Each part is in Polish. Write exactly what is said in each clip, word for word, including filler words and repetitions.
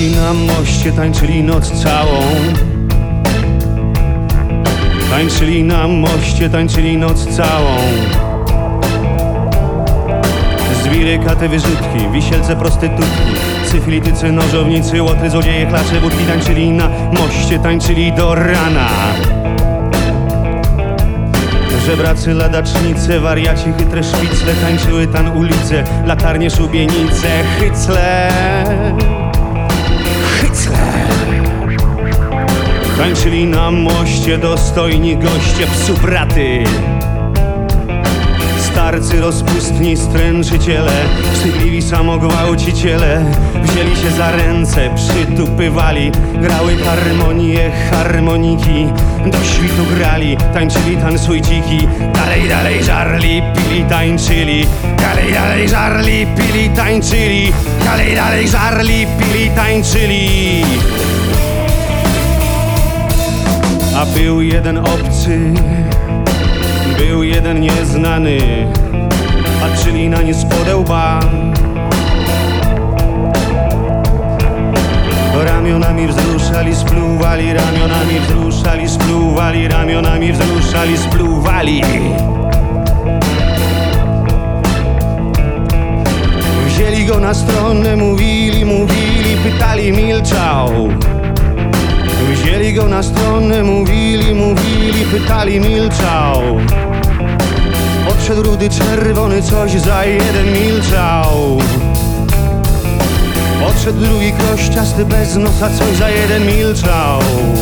Tańczyli na moście, tańczyli noc całą. Tańczyli na moście, tańczyli noc całą. Zwiry, katy, wyrzutki, wisielce, prostytutki, syfilitycy, nożownicy, łotry, złodzieje, klacze, wódki. Tańczyli na moście, tańczyli do rana. Żebracy, ladacznice, wariaci, chytre szpicle, tańczyły tan ulice, latarnie, szubienice, hycle, hycle. Tańczyli na moście dostojni goście, psupraty, starcy, rozpustni, stręczyciele, wstydliwi samogwałciciele. Wzięli się za ręce, przytupywali, grały harmonie, harmoniki, do świtu grali, tańczyli tańcuj dziki. Dalej, dalej żarli, pili, tańczyli, dalej, dalej żarli, pili, tańczyli, dalej, dalej żarli, pili, tańczyli. A był jeden obcy, był jeden nieznany, patrzyli na nie spod łba. Ramionami wzruszali, spluwali, ramionami wzruszali, spluwali, ramionami wzruszali, spluwali. Wzięli go na stronę, mówili, mówili, pytali, milczał. Wzięli go na stronę, mówili, mówili, pytali, milczał. Odszedł rudy, czerwony, coś za jeden, milczał. Odszedł drugi, krościasty, bez nosa, coś za jeden, milczał.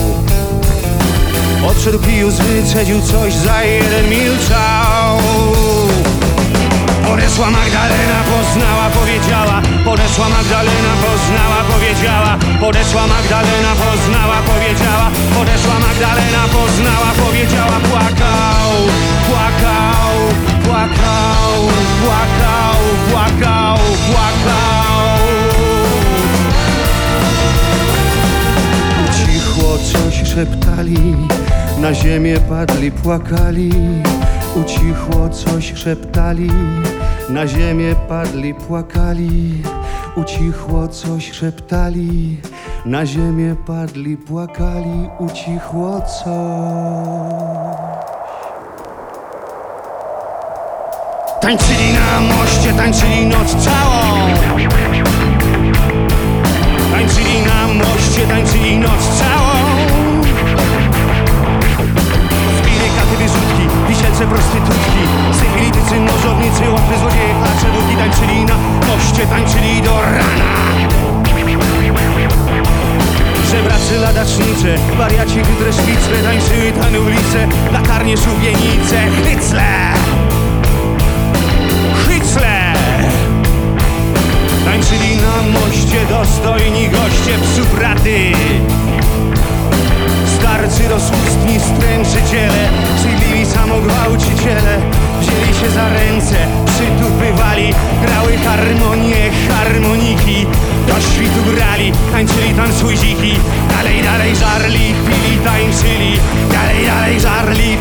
Odszedł pijus, wycedził, coś za jeden, milczał. Podeszła Magdalena, poznała, powiedziała. Podeszła Magdalena, poznała, powiedziała. Podeszła Magdalena, poznała, powiedziała. Podeszła Magdalena, poznała, powiedziała. Płakał, płakał, płakał, płakał, płakał, płakał. Ucichło, coś szeptali, na ziemię padli, płakali. Ucichło, coś szeptali, na ziemię padli, płakali. Ucichło, coś szeptali, na ziemię padli, płakali. Ucichło coś. Tańczyli na moście, tańczyli noc całą. Tańczyli na moście, tańczyli noc całą. Zbili, katy, wyrzutki, wisielce, prostytutki, syfilitycy, nożownicy, łotry, złodzieje, klacze, wódki. Tańczyli na moście, tańczyli do rana. Żebracy, ladacznicze, wariaci, chytre szpicle, tańczyły tane ulice, latarnie, szubienice, hycle, hycle. Tańczyli na moście dostojni goście, psupraty, starcy, rozpustni, stręczyciele, wstydliwi samogwałciciele. Wzięli się za ręce, przytupywali, grały harmonie, harmoniki, do świtu grali, tańczyli tańcuj dziki. Dalej, dalej żarli, pili, tańczyli, dalej, dalej żarli,